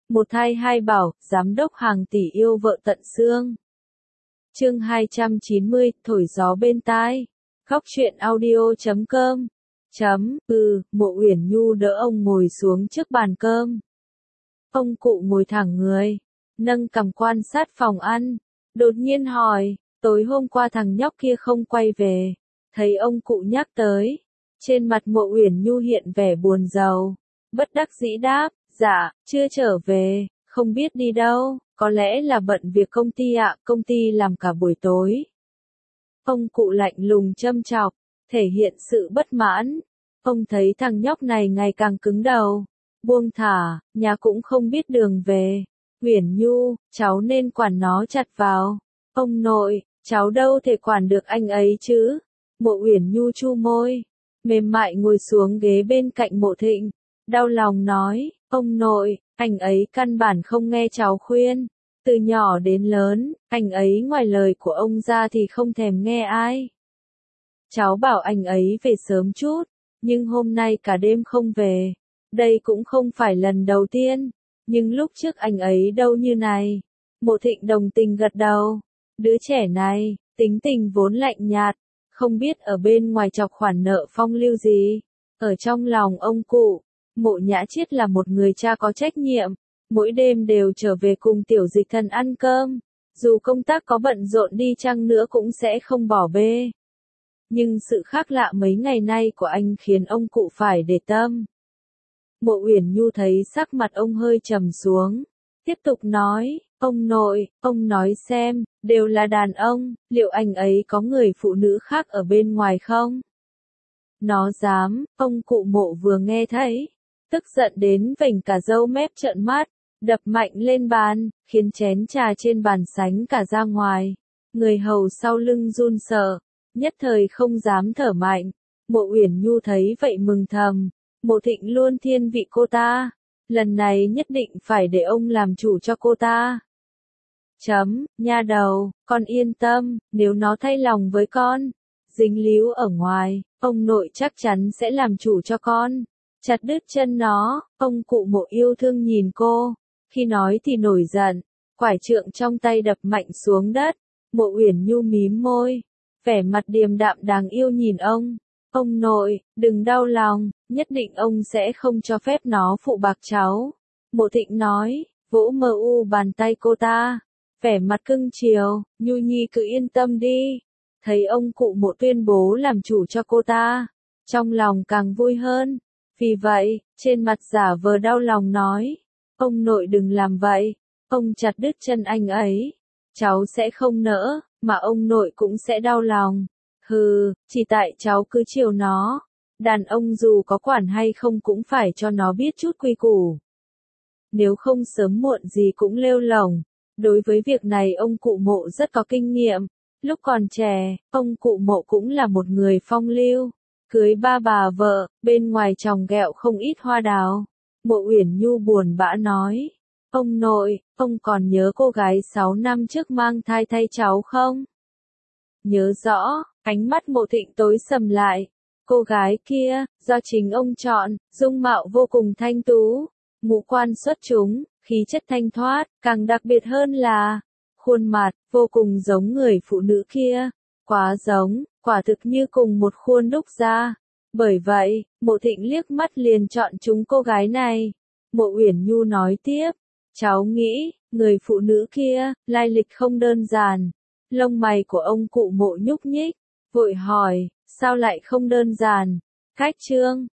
Một thai hai bảo, giám đốc hàng tỷ yêu vợ tận xương. Chương 290, thổi gió bên tai. Góc truyện audio.com. Mộ Uyển Nhu đỡ ông ngồi xuống trước bàn cơm. Ông cụ ngồi thẳng người, nâng cằm quan sát phòng ăn, đột nhiên hỏi, tối hôm qua thằng nhóc kia không quay về. Thấy ông cụ nhắc tới, trên mặt Mộ Uyển Nhu hiện vẻ buồn rầu, bất đắc dĩ đáp, dạ, chưa trở về, không biết đi đâu, có lẽ là bận việc công ty ạ, công ty làm cả buổi tối. Ông cụ lạnh lùng châm chọc, thể hiện sự bất mãn. Ông thấy thằng nhóc này ngày càng cứng đầu, buông thả, nhà cũng không biết đường về. Uyển Nhu, cháu nên quản nó chặt vào. Ông nội, cháu đâu thể quản được anh ấy chứ. Mộ Uyển Nhu chu môi, mềm mại ngồi xuống ghế bên cạnh Mộ Thịnh, đau lòng nói, ông nội, anh ấy căn bản không nghe cháu khuyên. Từ nhỏ đến lớn, anh ấy ngoài lời của ông ra thì không thèm nghe ai. Cháu bảo anh ấy về sớm chút, nhưng hôm nay cả đêm không về. Đây cũng không phải lần đầu tiên, nhưng lúc trước anh ấy đâu như này. Mộ Thịnh đồng tình gật đầu. Đứa trẻ này, tính tình vốn lạnh nhạt, không biết ở bên ngoài chọc khoản nợ phong lưu gì. Ở trong lòng ông cụ, Mộ Nhã Chiết là một người cha có trách nhiệm, mỗi đêm đều trở về cùng Tiểu Dịch Thần ăn cơm, dù công tác có bận rộn đi chăng nữa cũng sẽ không bỏ bê. Nhưng sự khác lạ mấy ngày nay của anh khiến ông cụ phải để tâm. Mộ Uyển Nhu thấy sắc mặt ông hơi trầm xuống, tiếp tục nói, ông nội, ông nói xem, đều là đàn ông, liệu anh ấy có người phụ nữ khác ở bên ngoài không? Nó dám, ông cụ Mộ vừa nghe thấy, tức giận đến vểnh cả râu mép trợn mắt, đập mạnh lên bàn, khiến chén trà trên bàn sánh cả ra ngoài. Người hầu sau lưng run sợ, nhất thời không dám thở mạnh. Mộ Uyển Nhu thấy vậy mừng thầm, Mộ Thịnh luôn thiên vị cô ta, lần này nhất định phải để ông làm chủ cho cô ta. Nha đầu, con yên tâm, nếu nó thay lòng với con, dính líu ở ngoài, ông nội chắc chắn sẽ làm chủ cho con. Chặt đứt chân nó, ông cụ Mộ yêu thương nhìn cô, khi nói thì nổi giận, quải trượng trong tay đập mạnh xuống đất. Mộ Uyển Nhu mím môi, vẻ mặt điềm đạm đáng yêu nhìn ông. Ông nội, đừng đau lòng, nhất định ông sẽ không cho phép nó phụ bạc cháu. Mộ Thịnh nói, vỗ mờ u bàn tay cô ta, vẻ mặt cưng chiều, Nhu Nhi cứ yên tâm đi. Thấy ông cụ Mộ tuyên bố làm chủ cho cô ta, trong lòng càng vui hơn. Vì vậy, trên mặt giả vờ đau lòng nói, ông nội đừng làm vậy, ông chặt đứt chân anh ấy, cháu sẽ không nỡ, mà ông nội cũng sẽ đau lòng. Hừ, chỉ tại cháu cứ chiều nó, đàn ông dù có quản hay không cũng phải cho nó biết chút quy củ. Nếu không sớm muộn gì cũng lêu lổng. Đối với việc này ông cụ Mộ rất có kinh nghiệm. Lúc còn trẻ, ông cụ Mộ cũng là một người phong lưu. Cưới ba bà vợ, bên ngoài chồng ghẹo không ít hoa đào. Mộ Uyển Nhu buồn bã nói, ông nội, ông còn nhớ cô gái 6 năm trước mang thai thay cháu không? Nhớ rõ, ánh mắt Mộ Thịnh tối sầm lại. Cô gái kia, do chính ông chọn, dung mạo vô cùng thanh tú, ngũ quan xuất chúng, khí chất thanh thoát, càng đặc biệt hơn là khuôn mặt vô cùng giống người phụ nữ kia, quá giống, quả thực như cùng một khuôn đúc ra. Bởi vậy, Mộ Thịnh liếc mắt liền chọn chúng cô gái này. Mộ Uyển Nhu nói tiếp, cháu nghĩ, người phụ nữ kia, lai lịch không đơn giản. Lông mày của ông cụ Mộ nhúc nhích, vội hỏi, sao lại không đơn giản? Cách trương,